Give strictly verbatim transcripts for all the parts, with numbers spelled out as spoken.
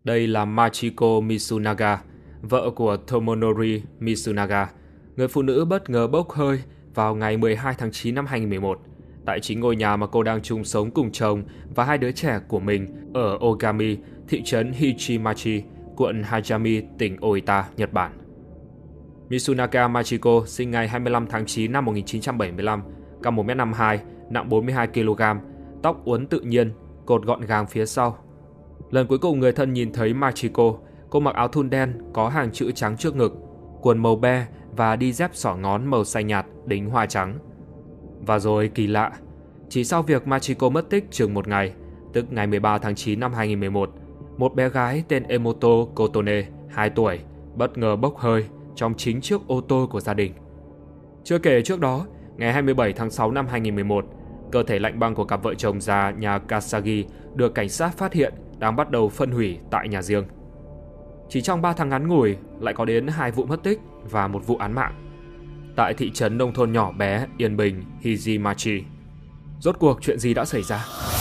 Đây là Machiko Mitsunaga, vợ của Tomonori Mitsunaga, người phụ nữ bất ngờ bốc hơi vào ngày mười hai tháng chín năm hai nghìn không trăm mười một tại chính ngôi nhà mà cô đang chung sống cùng chồng và hai đứa trẻ của mình ở Ogami, thị trấn Hichimachi, quận Hajime, tỉnh Oita, Nhật Bản. Mitsunaga Machiko sinh ngày hai mươi lăm tháng chín năm một nghìn chín trăm bảy mươi lăm, cao một mét năm mươi hai, nặng bốn mươi hai ki lô gam, tóc uốn tự nhiên, cột gọn gàng phía sau. Lần cuối cùng người thân nhìn thấy Machiko, cô mặc áo thun đen có hàng chữ trắng trước ngực, quần màu be và đi dép xỏ ngón màu xanh nhạt đính hoa trắng. Và rồi kỳ lạ, chỉ sau việc Machiko mất tích chừng một ngày, tức ngày mười ba tháng chín năm hai nghìn không trăm mười một, một bé gái tên Emoto Kotone, hai tuổi, bất ngờ bốc hơi trong chính chiếc ô tô của gia đình. Chưa kể trước đó, ngày hai mươi bảy tháng sáu năm hai nghìn không trăm mười một, cơ thể lạnh băng của cặp vợ chồng già nhà Kasagi được cảnh sát phát hiện đang bắt đầu phân hủy tại nhà riêng. Chỉ trong ba tháng ngắn ngủi lại có đến hai vụ mất tích và một vụ án mạng tại thị trấn nông thôn nhỏ bé yên bình Hijimachi. Rốt cuộc chuyện gì đã xảy ra?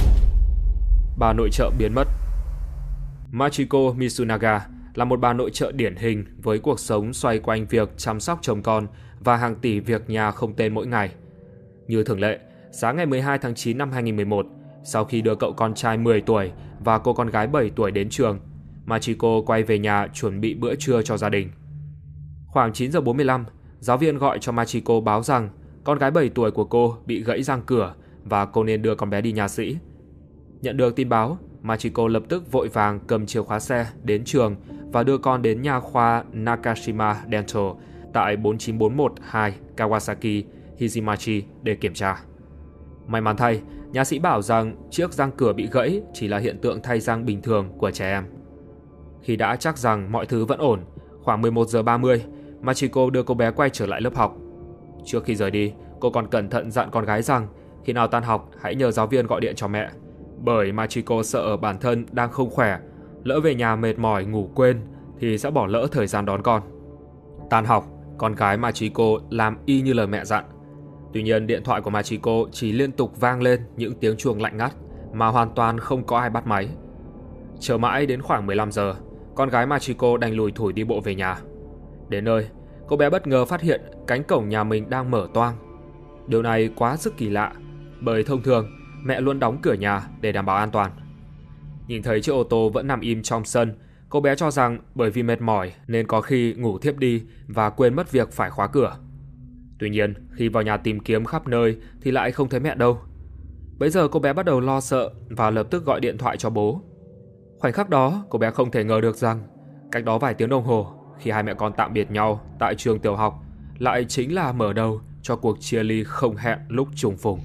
Bà nội trợ biến mất. Machiko Mitsunaga là một bà nội trợ điển hình với cuộc sống xoay quanh việc chăm sóc chồng con và hàng tỷ việc nhà không tên mỗi ngày. Như thường lệ, sáng ngày mười hai tháng chín năm hai nghìn không trăm mười một, sau khi đưa cậu con trai mười tuổi và cô con gái bảy tuổi đến trường, Machiko quay về nhà chuẩn bị bữa trưa cho gia đình. Khoảng chín giờ bốn mươi lăm, giáo viên gọi cho Machiko báo rằng con gái bảy tuổi của cô bị gãy răng cửa và cô nên đưa con bé đi nha sĩ. Nhận được tin báo, Machiko lập tức vội vàng cầm chìa khóa xe đến trường và đưa con đến nha khoa Nakashima Dental tại bốn chín bốn một hai Kawasaki, Hijimachi để kiểm tra. May mắn thay, nha sĩ bảo rằng chiếc răng cửa bị gãy chỉ là hiện tượng thay răng bình thường của trẻ em. Khi đã chắc rằng mọi thứ vẫn ổn, khoảng mười một giờ ba mươi, Machiko đưa cô bé quay trở lại lớp học. Trước khi rời đi, cô còn cẩn thận dặn con gái rằng khi nào tan học hãy nhờ giáo viên gọi điện cho mẹ, bởi Machiko sợ bản thân đang không khỏe, lỡ về nhà mệt mỏi ngủ quên thì sẽ bỏ lỡ thời gian đón con. Tan học, con gái Machiko làm y như lời mẹ dặn. Tuy nhiên điện thoại của Machiko chỉ liên tục vang lên những tiếng chuông lạnh ngắt mà hoàn toàn không có ai bắt máy. Chờ mãi đến khoảng mười lăm giờ, con gái Machiko đành lủi thủi đi bộ về nhà. Đến nơi, cô bé bất ngờ phát hiện cánh cổng nhà mình đang mở toang. Điều này quá sức kỳ lạ, bởi thông thường mẹ luôn đóng cửa nhà để đảm bảo an toàn. Nhìn thấy chiếc ô tô vẫn nằm im trong sân, cô bé cho rằng bởi vì mệt mỏi nên có khi ngủ thiếp đi và quên mất việc phải khóa cửa. Tuy nhiên, khi vào nhà tìm kiếm khắp nơi thì lại không thấy mẹ đâu. Bấy giờ cô bé bắt đầu lo sợ và lập tức gọi điện thoại cho bố. Khoảnh khắc đó, cô bé không thể ngờ được rằng cách đó vài tiếng đồng hồ, khi hai mẹ con tạm biệt nhau tại trường tiểu học, lại chính là mở đầu cho cuộc chia ly không hẹn lúc trùng phùng.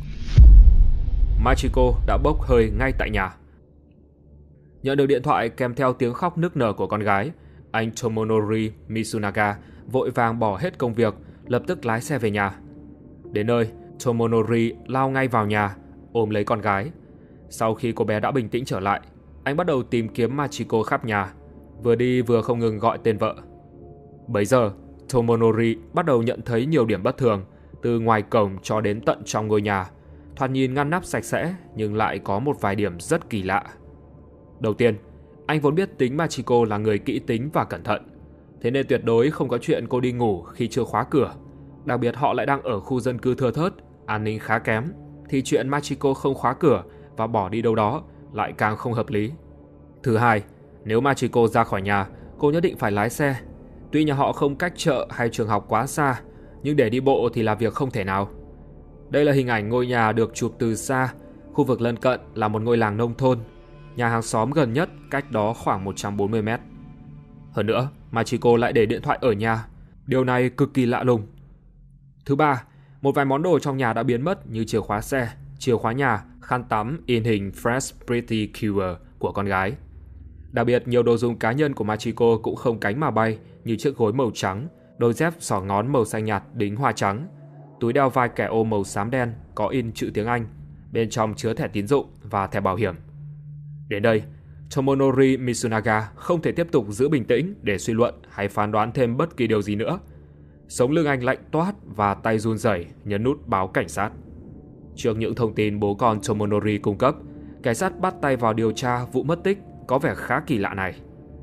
Machiko đã bốc hơi ngay tại nhà. Nhận được điện thoại kèm theo tiếng khóc nức nở của con gái, anh Tomonori Mitsunaga vội vàng bỏ hết công việc, lập tức lái xe về nhà. Đến nơi, Tomonori lao ngay vào nhà, ôm lấy con gái. Sau khi cô bé đã bình tĩnh trở lại, anh bắt đầu tìm kiếm Machiko khắp nhà, vừa đi vừa không ngừng gọi tên vợ. Bấy giờ, Tomonori bắt đầu nhận thấy nhiều điểm bất thường, từ ngoài cổng cho đến tận trong ngôi nhà. Thoạt nhìn ngăn nắp sạch sẽ nhưng lại có một vài điểm rất kỳ lạ. Đầu tiên, anh vốn biết tính Machiko là người kỹ tính và cẩn thận, thế nên tuyệt đối không có chuyện cô đi ngủ khi chưa khóa cửa. Đặc biệt họ lại đang ở khu dân cư thưa thớt, an ninh khá kém, thì chuyện Machiko không khóa cửa và bỏ đi đâu đó lại càng không hợp lý. Thứ hai, nếu Machiko ra khỏi nhà, cô nhất định phải lái xe. Tuy nhà họ không cách chợ hay trường học quá xa, nhưng để đi bộ thì là việc không thể nào. Đây là hình ảnh ngôi nhà được chụp từ xa. Khu vực lân cận là một ngôi làng nông thôn. Nhà hàng xóm gần nhất cách đó khoảng một trăm bốn mươi mét. Hơn nữa, Machiko lại để điện thoại ở nhà. Điều này cực kỳ lạ lùng. Thứ ba, một vài món đồ trong nhà đã biến mất như chìa khóa xe, chìa khóa nhà, khăn tắm in hình Fresh Pretty Cure của con gái. Đặc biệt, nhiều đồ dùng cá nhân của Machiko cũng không cánh mà bay, như chiếc gối màu trắng, đôi dép xỏ ngón màu xanh nhạt đính hoa trắng, túi đeo vai kẻ ô màu xám đen có in chữ tiếng Anh, bên trong chứa thẻ tín dụng và thẻ bảo hiểm. Đến đây, Tomonori Mitsunaga không thể tiếp tục giữ bình tĩnh để suy luận hay phán đoán thêm bất kỳ điều gì nữa. Sống lưng anh lạnh toát và tay run rẩy nhấn nút báo cảnh sát. Trước những thông tin bố con Tomonori cung cấp, cảnh sát bắt tay vào điều tra vụ mất tích có vẻ khá kỳ lạ này.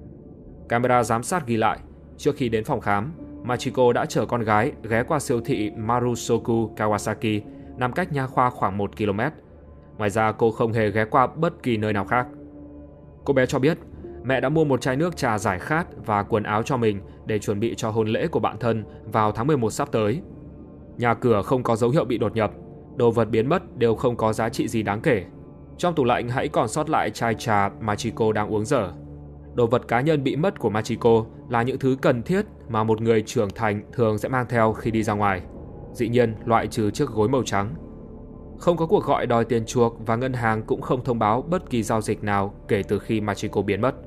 Camera giám sát ghi lại, trước khi đến phòng khám, Machiko đã chở con gái ghé qua siêu thị Marusoku Kawasaki nằm cách nha khoa khoảng một ki lô mét. Ngoài ra cô không hề ghé qua bất kỳ nơi nào khác. Cô bé cho biết mẹ đã mua một chai nước trà giải khát và quần áo cho mình để chuẩn bị cho hôn lễ của bạn thân vào tháng mười một sắp tới. Nhà cửa không có dấu hiệu bị đột nhập, đồ vật biến mất đều không có giá trị gì đáng kể. Trong tủ lạnh hãy còn sót lại chai trà Machiko đang uống dở. Đồ vật cá nhân bị mất của Machiko là những thứ cần thiết mà một người trưởng thành thường sẽ mang theo khi đi ra ngoài. Dĩ nhiên loại trừ chiếc gối màu trắng. Không có cuộc gọi đòi tiền chuộc và ngân hàng cũng không thông báo bất kỳ giao dịch nào kể từ khi Machiko biến mất.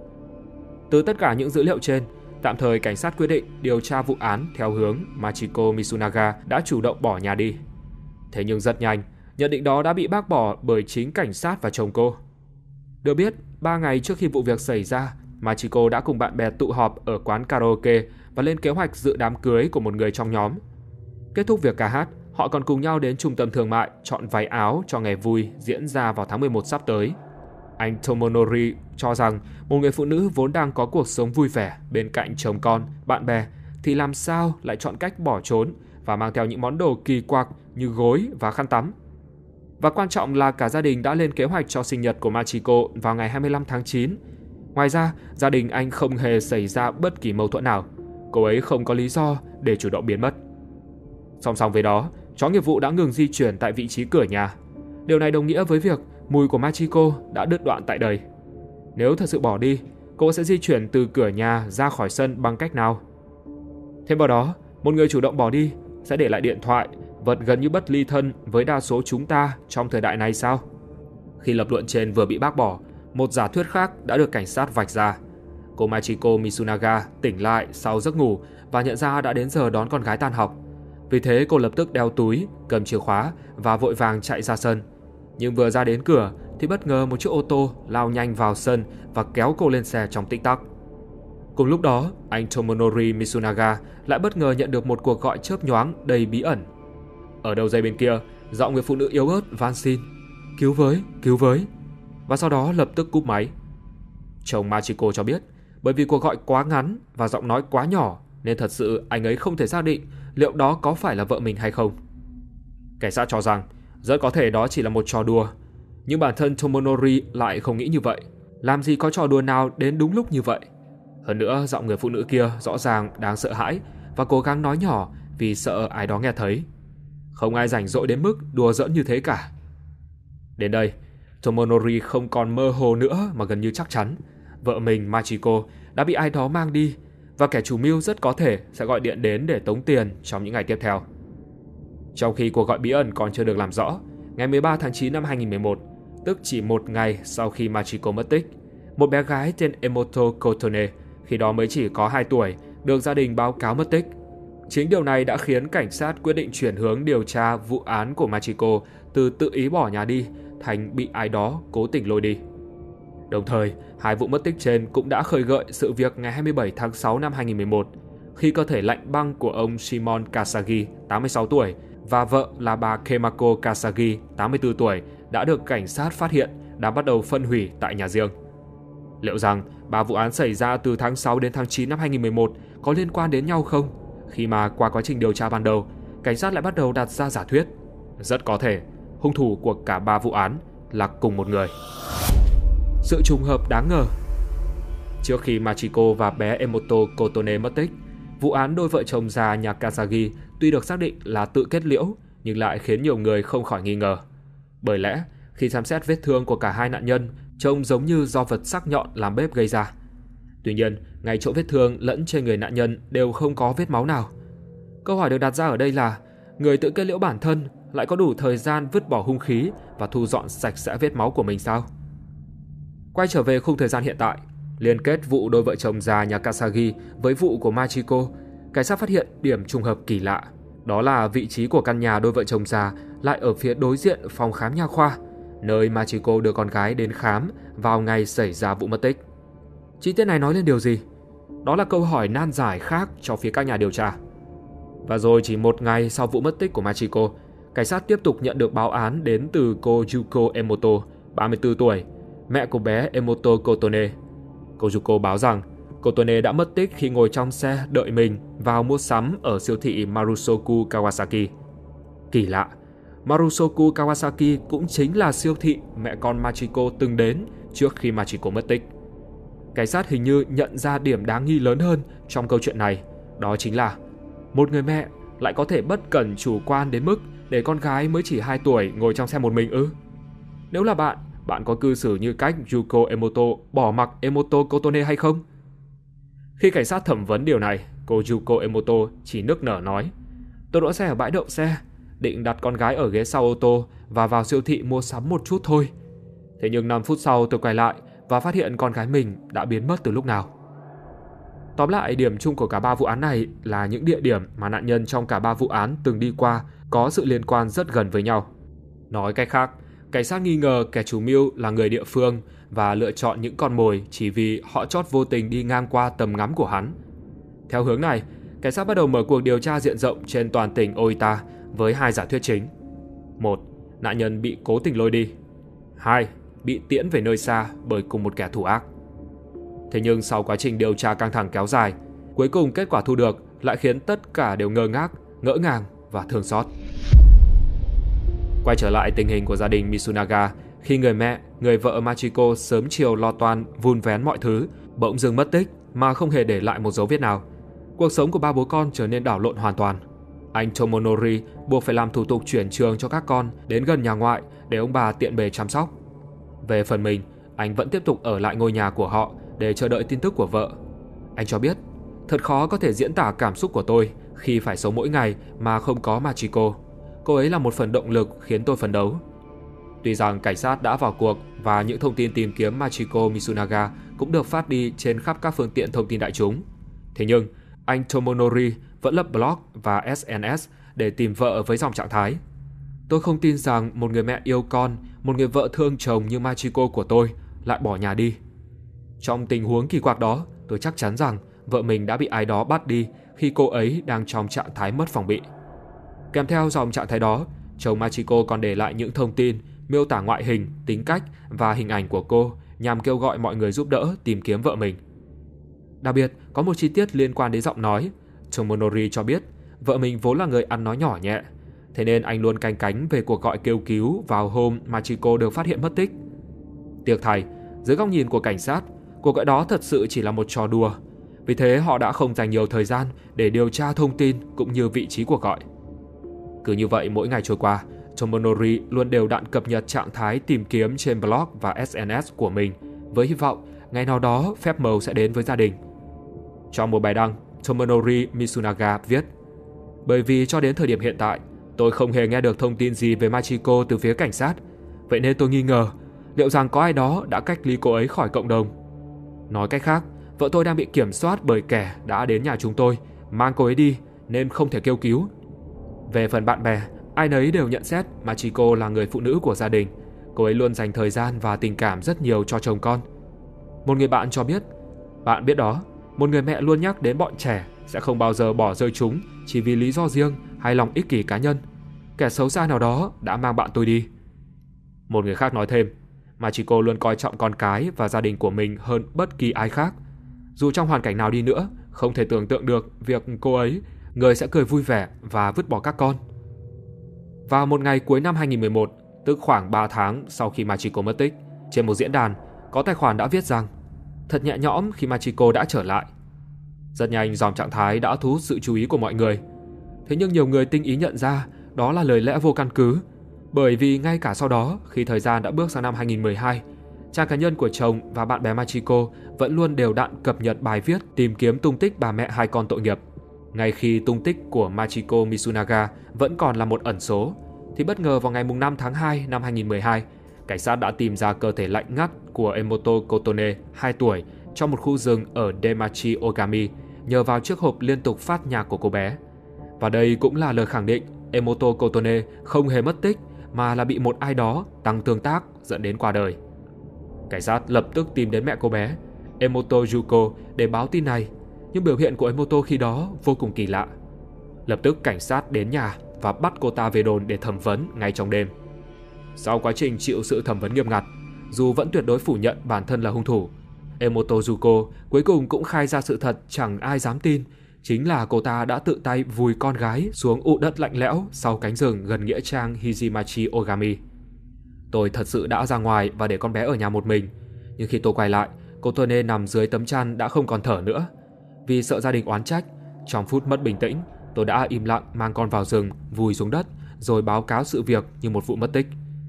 Từ tất cả những dữ liệu trên, tạm thời cảnh sát quyết định điều tra vụ án theo hướng Machiko Mitsunaga đã chủ động bỏ nhà đi. Thế nhưng rất nhanh, nhận định đó đã bị bác bỏ bởi chính cảnh sát và chồng cô. Được biết, ba ngày trước khi vụ việc xảy ra, Machiko đã cùng bạn bè tụ họp ở quán karaoke và lên kế hoạch dự đám cưới của một người trong nhóm. Kết thúc việc ca hát, họ còn cùng nhau đến trung tâm thương mại chọn váy áo cho ngày vui diễn ra vào tháng mười một sắp tới. Anh Tomonori cho rằng một người phụ nữ vốn đang có cuộc sống vui vẻ bên cạnh chồng con, bạn bè thì làm sao lại chọn cách bỏ trốn và mang theo những món đồ kỳ quặc như gối và khăn tắm. Và quan trọng là cả gia đình đã lên kế hoạch cho sinh nhật của Machiko vào ngày hai mươi lăm tháng chín. Ngoài ra, gia đình anh không hề xảy ra bất kỳ mâu thuẫn nào. Cô ấy không có lý do để chủ động biến mất. Song song với đó, chó nghiệp vụ đã ngừng di chuyển tại vị trí cửa nhà. Điều này đồng nghĩa với việc mùi của Machiko đã đứt đoạn tại đây. Nếu thật sự bỏ đi, cô sẽ di chuyển từ cửa nhà ra khỏi sân bằng cách nào? Thêm vào đó, một người chủ động bỏ đi sẽ để lại điện thoại, vật gần như bất ly thân với đa số chúng ta trong thời đại này sao? Khi lập luận trên vừa bị bác bỏ, một giả thuyết khác đã được cảnh sát vạch ra. Cô Machiko Mitsunaga tỉnh lại sau giấc ngủ và nhận ra đã đến giờ đón con gái tan học. Vì thế cô lập tức đeo túi, cầm chìa khóa và vội vàng chạy ra sân. Nhưng vừa ra đến cửa thì bất ngờ một chiếc ô tô lao nhanh vào sân và kéo cô lên xe trong tích tắc. Cùng lúc đó, anh Tomonori Mitsunaga lại bất ngờ nhận được một cuộc gọi chớp nhoáng đầy bí ẩn. Ở đầu dây bên kia, giọng người phụ nữ yếu ớt van xin: "Cứu với, cứu với." Và sau đó lập tức cúp máy. Chồng Machiko cho biết, bởi vì cuộc gọi quá ngắn và giọng nói quá nhỏ nên thật sự anh ấy không thể xác định liệu đó có phải là vợ mình hay không. Cảnh sát cho rằng rất có thể đó chỉ là một trò đùa, nhưng bản thân Tomonori lại không nghĩ như vậy. Làm gì có trò đùa nào đến đúng lúc như vậy? Hơn nữa, giọng người phụ nữ kia rõ ràng đang sợ hãi và cố gắng nói nhỏ vì sợ ai đó nghe thấy. Không ai rảnh rỗi đến mức đùa giỡn như thế cả. Đến đây, Tomonori không còn mơ hồ nữa mà gần như chắc chắn vợ mình Machiko đã bị ai đó mang đi và kẻ chủ mưu rất có thể sẽ gọi điện đến để tống tiền trong những ngày tiếp theo. Trong khi cuộc gọi bí ẩn còn chưa được làm rõ, ngày mười ba tháng chín năm hai nghìn mười một, tức chỉ một ngày sau khi Machiko mất tích, một bé gái tên Emoto Kotone, khi đó mới chỉ có hai tuổi, được gia đình báo cáo mất tích. Chính điều này đã khiến cảnh sát quyết định chuyển hướng điều tra vụ án của Machiko từ tự ý bỏ nhà đi thành bị ai đó cố tình lôi đi. Đồng thời, hai vụ mất tích trên cũng đã khơi gợi sự việc ngày hai mươi bảy tháng sáu năm hai nghìn mười một, khi cơ thể lạnh băng của ông Shimon Kasagi, tám mươi sáu tuổi, và vợ là bà Kemako Kasagi, tám mươi tư tuổi, đã được cảnh sát phát hiện đã bắt đầu phân hủy tại nhà riêng. Liệu rằng ba vụ án xảy ra từ tháng sáu đến tháng chín năm hai nghìn mười một có liên quan đến nhau không? Khi mà qua quá trình điều tra ban đầu, cảnh sát lại bắt đầu đặt ra giả thuyết. Rất có thể, hung thủ của cả ba vụ án là cùng một người. Sự trùng hợp đáng ngờ. Trước khi Machiko và bé Emoto Kotone mất tích, vụ án đôi vợ chồng già nhà Kasagi tuy được xác định là tự kết liễu nhưng lại khiến nhiều người không khỏi nghi ngờ. Bởi lẽ, khi xem xét vết thương của cả hai nạn nhân trông giống như do vật sắc nhọn làm bếp gây ra. Tuy nhiên, ngay chỗ vết thương lẫn trên người nạn nhân đều không có vết máu nào. Câu hỏi được đặt ra ở đây là người tự kết liễu bản thân lại có đủ thời gian vứt bỏ hung khí và thu dọn sạch sẽ vết máu của mình sao? Quay trở về khung thời gian hiện tại, liên kết vụ đôi vợ chồng già nhà Kasagi với vụ của Machiko, cảnh sát phát hiện điểm trùng hợp kỳ lạ. Đó là vị trí của căn nhà đôi vợ chồng già lại ở phía đối diện phòng khám nha khoa, nơi Machiko đưa con gái đến khám vào ngày xảy ra vụ mất tích. Chi tiết này nói lên điều gì? Đó là câu hỏi nan giải khác cho phía các nhà điều tra. Và rồi chỉ một ngày sau vụ mất tích của Machiko, cảnh sát tiếp tục nhận được báo án đến từ cô Yuko Emoto, ba mươi tư tuổi, mẹ của bé Emoto Kotone. Cô Yuko báo rằng Kotone đã mất tích khi ngồi trong xe đợi mình vào mua sắm ở siêu thị Marusoku Kawasaki. Kỳ lạ, Marusoku Kawasaki cũng chính là siêu thị mẹ con Machiko từng đến trước khi Machiko mất tích. Cảnh sát hình như nhận ra điểm đáng nghi lớn hơn trong câu chuyện này, đó chính là một người mẹ lại có thể bất cẩn chủ quan đến mức để con gái mới chỉ hai tuổi ngồi trong xe một mình ư? Nếu là bạn, bạn có cư xử như cách Yuko Emoto bỏ mặc Emoto Kotone hay không? Khi cảnh sát thẩm vấn điều này, cô Yuko Emoto chỉ nức nở nói: "Tôi đỗ xe ở bãi đậu xe, định đặt con gái ở ghế sau ô tô và vào siêu thị mua sắm một chút thôi. Thế nhưng năm phút sau tôi quay lại và phát hiện con gái mình đã biến mất từ lúc nào." Tóm lại, điểm chung của cả ba vụ án này là những địa điểm mà nạn nhân trong cả ba vụ án từng đi qua có sự liên quan rất gần với nhau. Nói cách khác, cảnh sát nghi ngờ kẻ chủ mưu là người địa phương và lựa chọn những con mồi chỉ vì họ chót vô tình đi ngang qua tầm ngắm của hắn. Theo hướng này, cảnh sát bắt đầu mở cuộc điều tra diện rộng trên toàn tỉnh Oita với hai giả thuyết chính. Một, nạn nhân bị cố tình lôi đi. Hai, bị tiễn về nơi xa bởi cùng một kẻ thủ ác. Thế nhưng sau quá trình điều tra căng thẳng kéo dài, cuối cùng kết quả thu được lại khiến tất cả đều ngơ ngác, ngỡ ngàng và thương xót. Quay trở lại tình hình của gia đình Mitsunaga khi người mẹ, người vợ Machiko sớm chiều lo toan vun vén mọi thứ, bỗng dưng mất tích mà không hề để lại một dấu vết nào. Cuộc sống của ba bố con trở nên đảo lộn hoàn toàn. Anh Tomonori buộc phải làm thủ tục chuyển trường cho các con đến gần nhà ngoại để ông bà tiện bề chăm sóc. Về phần mình, anh vẫn tiếp tục ở lại ngôi nhà của họ để chờ đợi tin tức của vợ. Anh cho biết, thật khó có thể diễn tả cảm xúc của tôi khi phải sống mỗi ngày mà không có Machiko. Cô ấy là một phần động lực khiến tôi phấn đấu. Tuy rằng cảnh sát đã vào cuộc và những thông tin tìm kiếm Machiko Mitsunaga cũng được phát đi trên khắp các phương tiện thông tin đại chúng, thế nhưng anh Tomonori vẫn lập blog và ét en ét để tìm vợ với dòng trạng thái: "Tôi không tin rằng một người mẹ yêu con, một người vợ thương chồng như Machiko của tôi lại bỏ nhà đi. Trong tình huống kỳ quặc đó, tôi chắc chắn rằng vợ mình đã bị ai đó bắt đi khi cô ấy đang trong trạng thái mất phòng bị." Kèm theo dòng trạng thái đó, chồng Machiko còn để lại những thông tin miêu tả ngoại hình, tính cách và hình ảnh của cô nhằm kêu gọi mọi người giúp đỡ tìm kiếm vợ mình. Đặc biệt, có một chi tiết liên quan đến giọng nói. Tomonori cho biết vợ mình vốn là người ăn nói nhỏ nhẹ, thế nên anh luôn canh cánh về cuộc gọi kêu cứu vào hôm Machiko được phát hiện mất tích. Tiếc thay, dưới góc nhìn của cảnh sát, cuộc gọi đó thật sự chỉ là một trò đùa. Vì thế họ đã không dành nhiều thời gian để điều tra thông tin cũng như vị trí cuộc gọi. Cứ như vậy mỗi ngày trôi qua, Tomonori luôn đều đặn cập nhật trạng thái tìm kiếm trên blog và ét en ét của mình với hy vọng ngày nào đó phép màu sẽ đến với gia đình. Trong một bài đăng, Tomonori Mitsunaga viết: "Bởi vì cho đến thời điểm hiện tại, tôi không hề nghe được thông tin gì về Machiko từ phía cảnh sát, vậy nên tôi nghi ngờ liệu rằng có ai đó đã cách ly cô ấy khỏi cộng đồng. Nói cách khác, vợ tôi đang bị kiểm soát bởi kẻ đã đến nhà chúng tôi, mang cô ấy đi nên không thể kêu cứu." Về phần bạn bè, ai nấy đều nhận xét Machiko là người phụ nữ của gia đình. Cô ấy luôn dành thời gian và tình cảm rất nhiều cho chồng con. Một người bạn cho biết: "Bạn biết đó, một người mẹ luôn nhắc đến bọn trẻ sẽ không bao giờ bỏ rơi chúng chỉ vì lý do riêng hay lòng ích kỷ cá nhân. Kẻ xấu xa nào đó đã mang bạn tôi đi." Một người khác nói thêm: "Machiko luôn coi trọng con cái và gia đình của mình hơn bất kỳ ai khác. Dù trong hoàn cảnh nào đi nữa, không thể tưởng tượng được việc cô ấy, người sẽ cười vui vẻ và vứt bỏ các con." Vào một ngày cuối năm hai nghìn mười một, tức khoảng ba tháng sau khi Machiko mất tích, trên một diễn đàn, có tài khoản đã viết rằng thật nhẹ nhõm khi Machiko đã trở lại. Rất nhanh dòng trạng thái đã thu hút sự chú ý của mọi người. Thế nhưng nhiều người tinh ý nhận ra đó là lời lẽ vô căn cứ, bởi vì ngay cả sau đó, khi thời gian đã bước sang năm hai nghìn mười hai, trang cá nhân của chồng và bạn bè Machiko vẫn luôn đều đặn cập nhật bài viết tìm kiếm tung tích bà mẹ hai con tội nghiệp. Ngay khi tung tích của Machiko Mitsunaga vẫn còn là một ẩn số, thì bất ngờ vào ngày năm tháng hai năm hai nghìn mười hai, cảnh sát đã tìm ra cơ thể lạnh ngắt của Emoto Kotone, hai tuổi, trong một khu rừng ở Demachi Ogami nhờ vào chiếc hộp liên tục phát nhạc của cô bé. Và đây cũng là lời khẳng định Emoto Kotone không hề mất tích mà là bị một ai đó tăng tương tác dẫn đến qua đời. Cảnh sát lập tức tìm đến mẹ cô bé, Emoto Yuko, để báo tin này, nhưng biểu hiện của Emoto khi đó vô cùng kỳ lạ. Lập tức cảnh sát đến nhà và bắt cô ta về đồn để thẩm vấn ngay trong đêm. Sau quá trình chịu sự thẩm vấn nghiêm ngặt, dù vẫn tuyệt đối phủ nhận bản thân là hung thủ, Emoto Yuko cuối cùng cũng khai ra sự thật chẳng ai dám tin, chính là cô ta đã tự tay vùi con gái xuống ụ đất lạnh lẽo sau cánh rừng gần nghĩa trang Hijimachi Ogami. Tôi thật sự đã ra ngoài và để con bé ở nhà một mình, nhưng khi tôi quay lại, cô Tone nằm dưới tấm chăn đã không còn thở nữa. Vì sợ gia đình oán trách, trong phút mất bình tĩnh, tôi đã im lặng mang con vào rừng, vùi xuống đất rồi báo cáo sự việc như một vụ mất tích.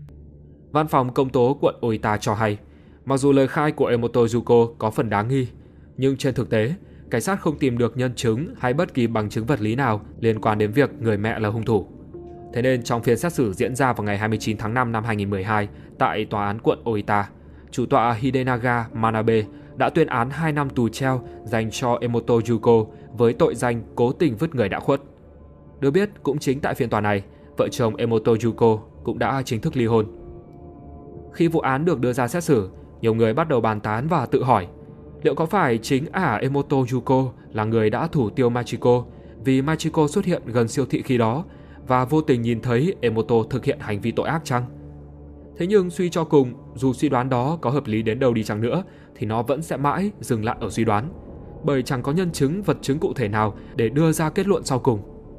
Văn phòng công tố quận Oita cho hay, mặc dù lời khai của Emoto Yuko có phần đáng nghi, nhưng trên thực tế, cảnh sát không tìm được nhân chứng hay bất kỳ bằng chứng vật lý nào liên quan đến việc người mẹ là hung thủ. Thế nên trong phiên xét xử diễn ra vào ngày hai mươi chín tháng năm năm hai nghìn không trăm mười hai tại tòa án quận Oita, chủ tọa Hidenaga Manabe đã tuyên án hai năm tù treo dành cho Emoto Yuko với tội danh cố tình vứt người đã khuất. Được biết, cũng chính tại phiên tòa này, vợ chồng Emoto Yuko cũng đã chính thức ly hôn. Khi vụ án được đưa ra xét xử, nhiều người bắt đầu bàn tán và tự hỏi, liệu có phải chính ả Emoto Yuko là người đã thủ tiêu Machiko vì Machiko xuất hiện gần siêu thị khi đó và vô tình nhìn thấy Emoto thực hiện hành vi tội ác chăng? Thế nhưng suy cho cùng, dù suy đoán đó có hợp lý đến đâu đi chăng nữa thì nó vẫn sẽ mãi dừng lại ở suy đoán, bởi chẳng có nhân chứng vật chứng cụ thể nào để đưa ra kết luận sau cùng.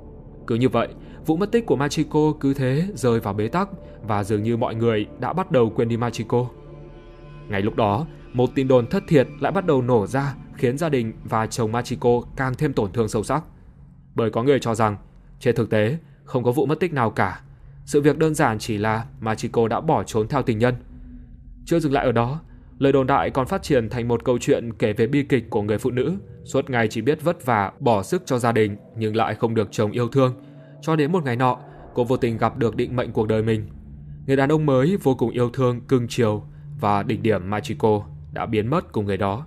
Cứ như vậy, vụ mất tích của Machiko cứ thế rơi vào bế tắc và dường như mọi người đã bắt đầu quên đi Machiko. Ngay lúc đó, một tin đồn thất thiệt lại bắt đầu nổ ra, khiến gia đình và chồng Machiko càng thêm tổn thương sâu sắc. Bởi có người cho rằng, trên thực tế, không có vụ mất tích nào cả. Sự việc đơn giản chỉ là Machiko đã bỏ trốn theo tình nhân. Chưa dừng lại ở đó, lời đồn đại còn phát triển thành một câu chuyện kể về bi kịch của người phụ nữ suốt ngày chỉ biết vất vả bỏ sức cho gia đình nhưng lại không được chồng yêu thương. Cho đến một ngày nọ, cô vô tình gặp được định mệnh cuộc đời mình. Người đàn ông mới vô cùng yêu thương, cưng chiều, và đỉnh điểm Machiko đã biến mất cùng người đó.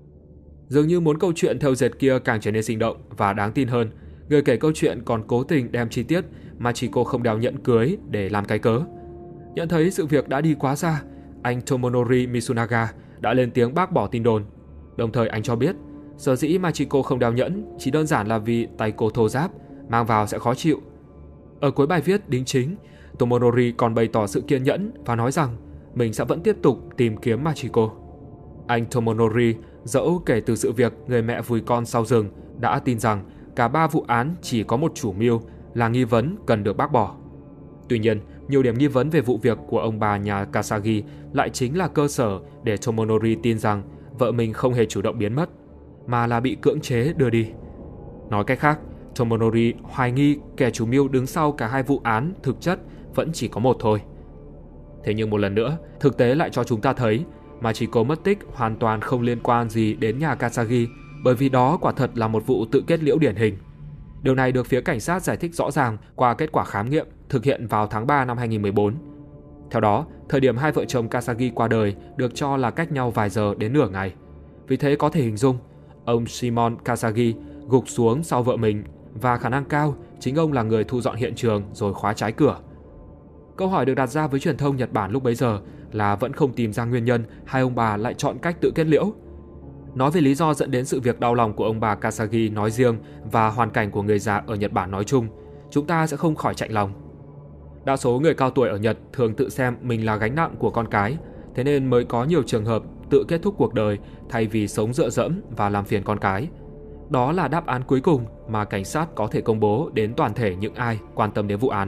Dường như muốn câu chuyện theo dệt kia càng trở nên sinh động và đáng tin hơn, người kể câu chuyện còn cố tình đem chi tiết Machiko không đeo nhẫn cưới để làm cái cớ. Nhận thấy sự việc đã đi quá xa, anh Tomonori Mitsunaga đã lên tiếng bác bỏ tin đồn. Đồng thời anh cho biết, sở dĩ Machiko không đeo nhẫn chỉ đơn giản là vì tay cô thô ráp, mang vào sẽ khó chịu. Ở cuối bài viết đính chính, Tomonori còn bày tỏ sự kiên nhẫn và nói rằng mình sẽ vẫn tiếp tục tìm kiếm Machiko. Anh Tomonori, dẫu kể từ sự việc người mẹ vùi con sau rừng, đã tin rằng cả ba vụ án chỉ có một chủ mưu là nghi vấn cần được bác bỏ. Tuy nhiên, nhiều điểm nghi vấn về vụ việc của ông bà nhà Kasagi lại chính là cơ sở để Tomonori tin rằng vợ mình không hề chủ động biến mất, mà là bị cưỡng chế đưa đi. Nói cách khác, Tomonori hoài nghi kẻ chủ mưu đứng sau cả hai vụ án thực chất vẫn chỉ có một thôi. Thế nhưng một lần nữa, thực tế lại cho chúng ta thấy Machiko mất tích hoàn toàn không liên quan gì đến nhà Kasagi, bởi vì đó quả thật là một vụ tự kết liễu điển hình. Điều này được phía cảnh sát giải thích rõ ràng qua kết quả khám nghiệm thực hiện vào tháng ba năm hai nghìn không trăm mười bốn. Theo đó, thời điểm hai vợ chồng Kasagi qua đời được cho là cách nhau vài giờ đến nửa ngày. Vì thế có thể hình dung, ông Shimon Kasagi gục xuống sau vợ mình và khả năng cao chính ông là người thu dọn hiện trường rồi khóa trái cửa. Câu hỏi được đặt ra với truyền thông Nhật Bản lúc bấy giờ là vẫn không tìm ra nguyên nhân hai ông bà lại chọn cách tự kết liễu. Nói về lý do dẫn đến sự việc đau lòng của ông bà Kasagi nói riêng và hoàn cảnh của người già ở Nhật Bản nói chung, chúng ta sẽ không khỏi chạnh lòng. Đa số người cao tuổi ở Nhật thường tự xem mình là gánh nặng của con cái, thế nên mới có nhiều trường hợp tự kết thúc cuộc đời thay vì sống dựa dẫm và làm phiền con cái. Đó là đáp án cuối cùng mà cảnh sát có thể công bố đến toàn thể những ai quan tâm đến vụ án.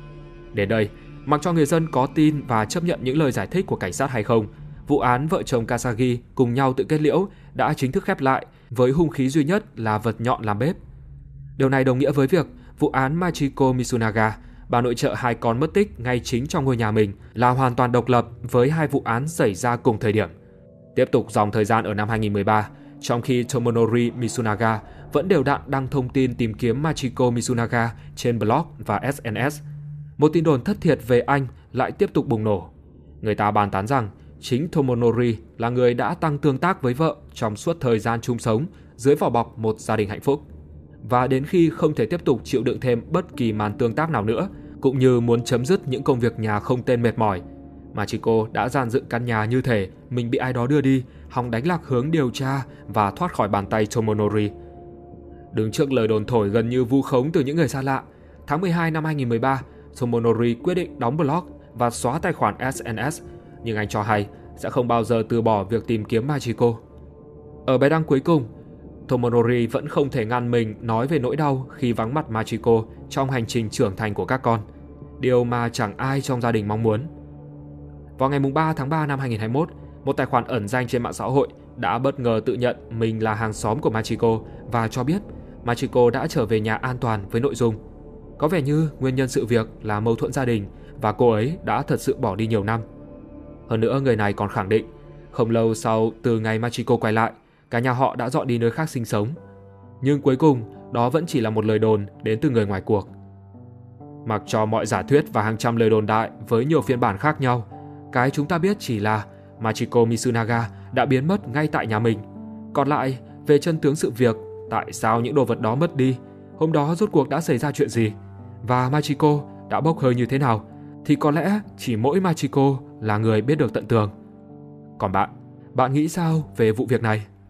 Đến đây, mặc cho người dân có tin và chấp nhận những lời giải thích của cảnh sát hay không, vụ án vợ chồng Kasagi cùng nhau tự kết liễu đã chính thức khép lại với hung khí duy nhất là vật nhọn làm bếp. Điều này đồng nghĩa với việc vụ án Machiko Mitsunaga, bà nội trợ hai con mất tích ngay chính trong ngôi nhà mình, là hoàn toàn độc lập với hai vụ án xảy ra cùng thời điểm. Tiếp tục dòng thời gian ở năm hai nghìn không trăm mười ba, trong khi Tomonori Mitsunaga vẫn đều đặn đăng thông tin tìm kiếm Machiko Mitsunaga trên blog và ét en ét, một tin đồn thất thiệt về anh lại tiếp tục bùng nổ. Người ta bàn tán rằng chính Tomonori là người đã tăng tương tác với vợ trong suốt thời gian chung sống dưới vỏ bọc một gia đình hạnh phúc. Và đến khi không thể tiếp tục chịu đựng thêm bất kỳ màn tương tác nào nữa, cũng như muốn chấm dứt những công việc nhà không tên mệt mỏi, Machiko đã dàn dựng căn nhà như thể mình bị ai đó đưa đi, hòng đánh lạc hướng điều tra và thoát khỏi bàn tay Tomonori. Đứng trước lời đồn thổi gần như vu khống từ những người xa lạ, tháng mười hai năm hai nghìn không trăm mười ba, Tomonori quyết định đóng blog và xóa tài khoản ét en ét, nhưng anh cho hay sẽ không bao giờ từ bỏ việc tìm kiếm Machiko. Ở bài đăng cuối cùng, Tomonori vẫn không thể ngăn mình nói về nỗi đau khi vắng mặt Machiko trong hành trình trưởng thành của các con, điều mà chẳng ai trong gia đình mong muốn. Vào ngày ba tháng ba năm hai nghìn không trăm hai mươi mốt, một tài khoản ẩn danh trên mạng xã hội đã bất ngờ tự nhận mình là hàng xóm của Machiko và cho biết Machiko đã trở về nhà an toàn với nội dung có vẻ như nguyên nhân sự việc là mâu thuẫn gia đình và cô ấy đã thật sự bỏ đi nhiều năm. Hơn nữa, người này còn khẳng định không lâu sau từ ngày Machiko quay lại, cả nhà họ đã dọn đi nơi khác sinh sống. Nhưng cuối cùng, đó vẫn chỉ là một lời đồn đến từ người ngoài cuộc. Mặc cho mọi giả thuyết và hàng trăm lời đồn đại với nhiều phiên bản khác nhau, cái chúng ta biết chỉ là Machiko Mitsunaga đã biến mất ngay tại nhà mình. Còn lại, về chân tướng sự việc, tại sao những đồ vật đó mất đi, hôm đó rốt cuộc đã xảy ra chuyện gì, và Machiko đã bốc hơi như thế nào, thì có lẽ chỉ mỗi Machiko là người biết được tận tường. Còn bạn, bạn nghĩ sao về vụ việc này?